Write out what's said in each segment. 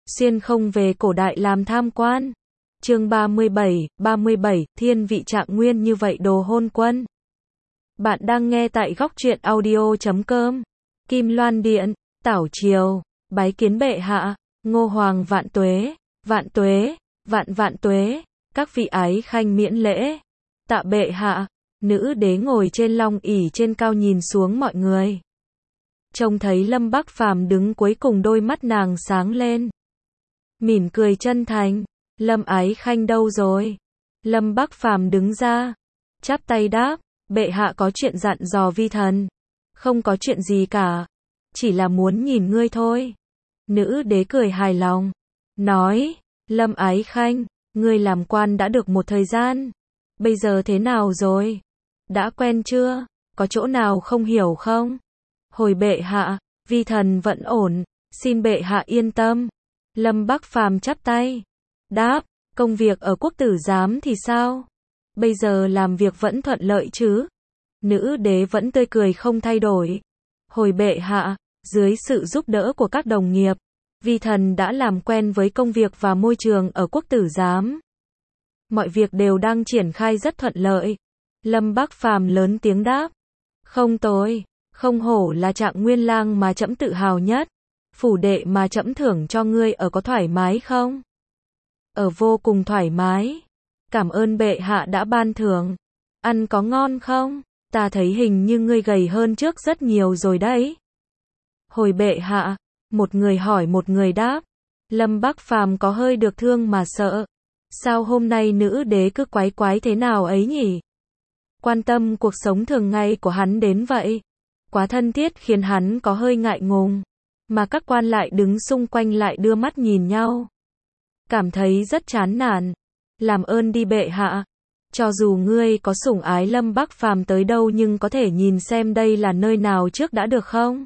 xuyên không về cổ đại làm tham quan. Chương 37, thiên vị Trạng Nguyên như vậy đồ hôn quân. Bạn đang nghe tại Góc Truyện Audio.com. Kim Loan Điện, Tảo Triều, bái kiến bệ hạ. Ngô Hoàng vạn tuế, vạn tuế, các vị ái khanh miễn lễ. Tạ bệ hạ. Nữ đế ngồi trên long ỷ trên cao nhìn xuống mọi người. Trông thấy Lâm Bắc Phàm đứng cuối cùng, đôi mắt nàng sáng lên. Mỉm cười chân thành. Lâm ái khanh đâu rồi? Lâm Bắc Phàm đứng ra, chắp tay đáp, bệ hạ có chuyện dặn dò vi thần. Không có chuyện gì cả, chỉ là muốn nhìn ngươi thôi. Nữ đế cười hài lòng, nói, Lâm ái khanh, ngươi làm quan đã được một thời gian, bây giờ thế nào rồi? Đã quen chưa? Có chỗ nào không hiểu không? Hồi bệ hạ, vi thần vẫn ổn, xin bệ hạ yên tâm. Lâm Bắc Phàm chắp tay, đáp, công việc ở quốc tử giám thì sao? Bây giờ làm việc vẫn thuận lợi chứ? Nữ đế vẫn tươi cười không thay đổi. Hồi bệ hạ, dưới sự giúp đỡ của các đồng nghiệp, vi thần đã làm quen với công việc và môi trường ở quốc tử giám. Mọi việc đều đang triển khai rất thuận lợi. Lâm Bắc Phàm lớn tiếng đáp. Không tồi, không hổ là Trạng Nguyên lang mà trẫm tự hào nhất. Phủ đệ mà trẫm thưởng cho ngươi ở có thoải mái không? Ở vô cùng thoải mái. Cảm ơn bệ hạ đã ban thưởng. Ăn có ngon không? Ta thấy hình như ngươi gầy hơn trước rất nhiều rồi đấy. Hồi bệ hạ, một người hỏi một người đáp. Lâm Bắc Phàm có hơi được thương mà sợ. Sao hôm nay nữ đế cứ quái quái thế nào ấy nhỉ? Quan tâm cuộc sống thường ngày của hắn đến vậy. Quá thân thiết khiến hắn có hơi ngại ngùng. Mà các quan lại đứng xung quanh lại đưa mắt nhìn nhau. Cảm thấy rất chán nản. Làm ơn đi bệ hạ. Cho dù ngươi có sủng ái Lâm Bắc Phàm tới đâu nhưng có thể nhìn xem đây là nơi nào trước đã được không?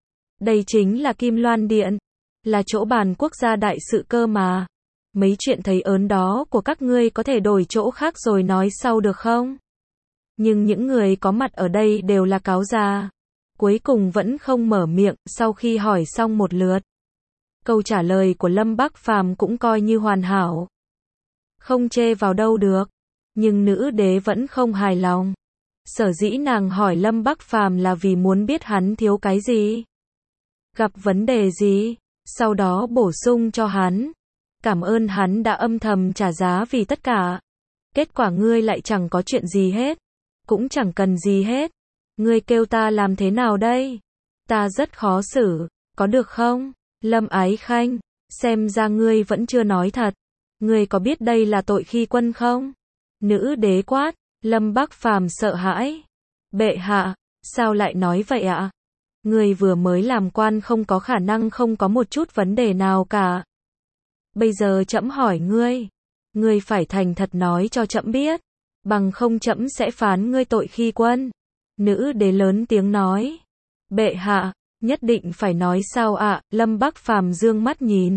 Đây chính là Kim Loan Điện. Là chỗ bàn quốc gia đại sự cơ mà. Mấy chuyện thấy ớn đó của các ngươi có thể đổi chỗ khác rồi nói sau được không? Nhưng những người có mặt ở đây đều là cáo già. Cuối cùng vẫn không mở miệng sau khi hỏi xong một lượt. Câu trả lời của Lâm Bắc Phàm cũng coi như hoàn hảo. Không chê vào đâu được. Nhưng nữ đế vẫn không hài lòng. Sở dĩ nàng hỏi Lâm Bắc Phàm là vì muốn biết hắn thiếu cái gì. Gặp vấn đề gì. Sau đó bổ sung cho hắn. Cảm ơn hắn đã âm thầm trả giá vì tất cả. Kết quả ngươi lại chẳng có chuyện gì hết. Cũng chẳng cần gì hết. Ngươi kêu ta làm thế nào đây? Ta rất khó xử. Có được không? Lâm ái khanh, xem ra ngươi vẫn chưa nói thật. Ngươi có biết đây là tội khi quân không? Nữ đế quát. Lâm Bắc Phàm sợ hãi. Bệ hạ, sao lại nói vậy ạ? Ngươi vừa mới làm quan không có khả năng không có một chút vấn đề nào cả. Bây giờ trẫm hỏi ngươi. Ngươi phải thành thật nói cho trẫm biết. Bằng không trẫm sẽ phán ngươi tội khi quân. Nữ đế lớn tiếng nói. Bệ hạ, nhất định phải nói sao ạ? Lâm Bắc Phàm dương mắt nhìn.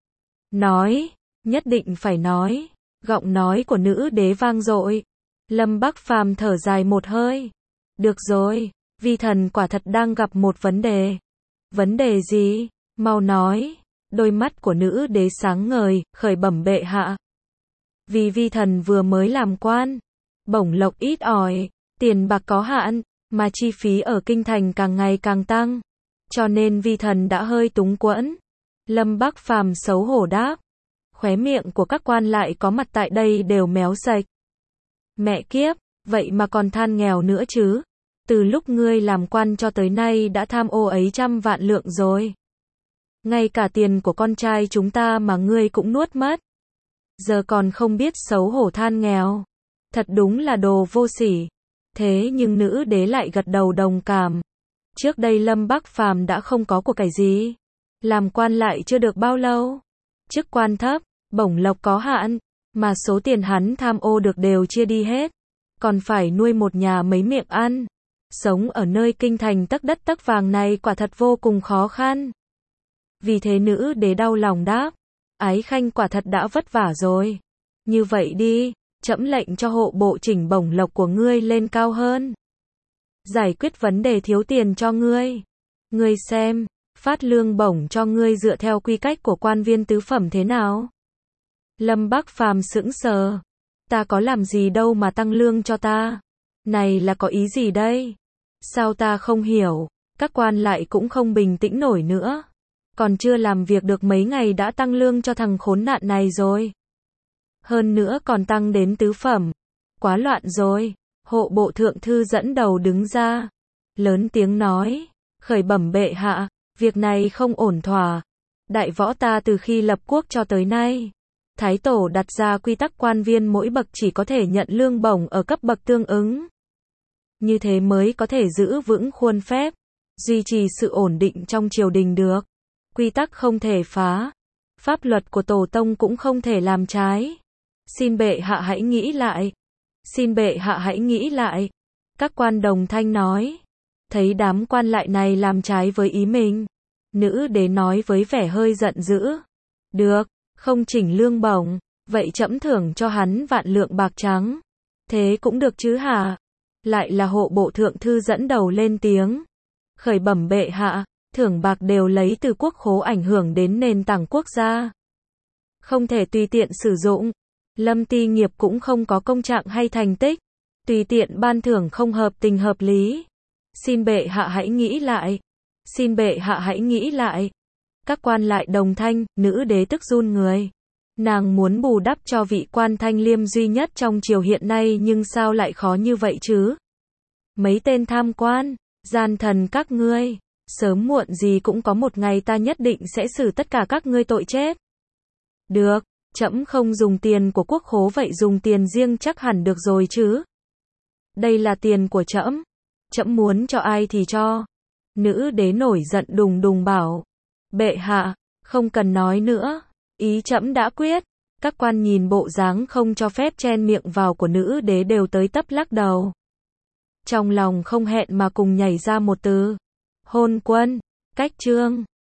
Nói, nhất định phải nói. Giọng nói của nữ đế vang dội. Lâm Bắc Phàm thở dài một hơi. Được rồi, vi thần quả thật đang gặp một vấn đề. Vấn đề gì? Mau nói. Đôi mắt của nữ đế sáng ngời, khởi bẩm bệ hạ. Vì vi thần vừa mới làm quan. Bổng lộc ít ỏi, tiền bạc có hạn, mà chi phí ở kinh thành càng ngày càng tăng. Cho nên vi thần đã hơi túng quẫn. Lâm Bắc Phàm xấu hổ đáp. Khóe miệng của các quan lại có mặt tại đây đều méo sạch. Mẹ kiếp, vậy mà còn than nghèo nữa chứ. Từ lúc ngươi làm quan cho tới nay đã tham ô ấy trăm vạn lượng rồi. Ngay cả tiền của con trai chúng ta mà ngươi cũng nuốt mất. Giờ còn không biết xấu hổ than nghèo. Thật đúng là đồ vô sỉ. Thế nhưng nữ đế lại gật đầu đồng cảm. Trước đây Lâm Bắc Phàm đã không có của cải gì. Làm quan lại chưa được bao lâu. Chức quan thấp, bổng lộc có hạn, mà số tiền hắn tham ô được đều chia đi hết. Còn phải nuôi một nhà mấy miệng ăn. Sống ở nơi kinh thành tấc đất tấc vàng này quả thật vô cùng khó khăn. Vì thế nữ đế đau lòng đáp. Ái khanh quả thật đã vất vả rồi. Như vậy đi, trẫm lệnh cho hộ bộ chỉnh bổng lộc của ngươi lên cao hơn. Giải quyết vấn đề thiếu tiền cho ngươi. Ngươi xem, Phát lương bổng cho ngươi dựa theo quy cách của quan viên tứ phẩm thế nào? Lâm Bắc Phàm sững sờ. Ta có làm gì đâu mà tăng lương cho ta? Này là có ý gì đây? Sao ta không hiểu? Các quan lại cũng không bình tĩnh nổi nữa. Còn chưa làm việc được mấy ngày đã tăng lương cho thằng khốn nạn này rồi. Hơn nữa còn tăng đến tứ phẩm. Quá loạn rồi. Hộ bộ thượng thư dẫn đầu đứng ra. Lớn tiếng nói. Khởi bẩm bệ hạ. Việc này không ổn thỏa. Đại võ ta từ khi lập quốc cho tới nay. Thái tổ đặt ra quy tắc quan viên mỗi bậc chỉ có thể nhận lương bổng ở cấp bậc tương ứng. Như thế mới có thể giữ vững khuôn phép. Duy trì sự ổn định trong triều đình được. Quy tắc không thể phá. Pháp luật của tổ tông cũng không thể làm trái. Xin bệ hạ hãy nghĩ lại. Xin bệ hạ hãy nghĩ lại. Các quan đồng thanh nói. Thấy đám quan lại này làm trái với ý mình. Nữ đế nói với vẻ hơi giận dữ. Được, không chỉnh lương bổng. Vậy trẫm thưởng cho hắn vạn lượng bạc trắng. Thế cũng được chứ hả? Lại là hộ bộ thượng thư dẫn đầu lên tiếng. Khởi bẩm bệ hạ. Thưởng bạc đều lấy từ quốc khố ảnh hưởng đến nền tảng quốc gia. Không thể tùy tiện sử dụng. Lâm Ti Nghiệp cũng không có công trạng hay thành tích. Tùy tiện ban thưởng không hợp tình hợp lý. Xin bệ hạ hãy nghĩ lại. Xin bệ hạ hãy nghĩ lại. Các quan lại đồng thanh, nữ đế tức run người. Nàng muốn bù đắp cho vị quan thanh liêm duy nhất trong triều hiện nay nhưng sao lại khó như vậy chứ? Mấy tên tham quan, gian thần các ngươi. Sớm muộn gì cũng có một ngày ta nhất định sẽ xử tất cả các ngươi tội chết. Được, trẫm không dùng tiền của quốc khố vậy dùng tiền riêng chắc hẳn được rồi chứ. Đây là tiền của trẫm. Trẫm muốn cho ai thì cho. Nữ đế nổi giận đùng đùng bảo. Bệ hạ, không cần nói nữa. Ý trẫm đã quyết. Các quan nhìn bộ dáng không cho phép chen miệng vào của nữ đế đều tới tấp lắc đầu. Trong lòng không hẹn mà cùng nhảy ra một từ. Hôn quân, cách trương.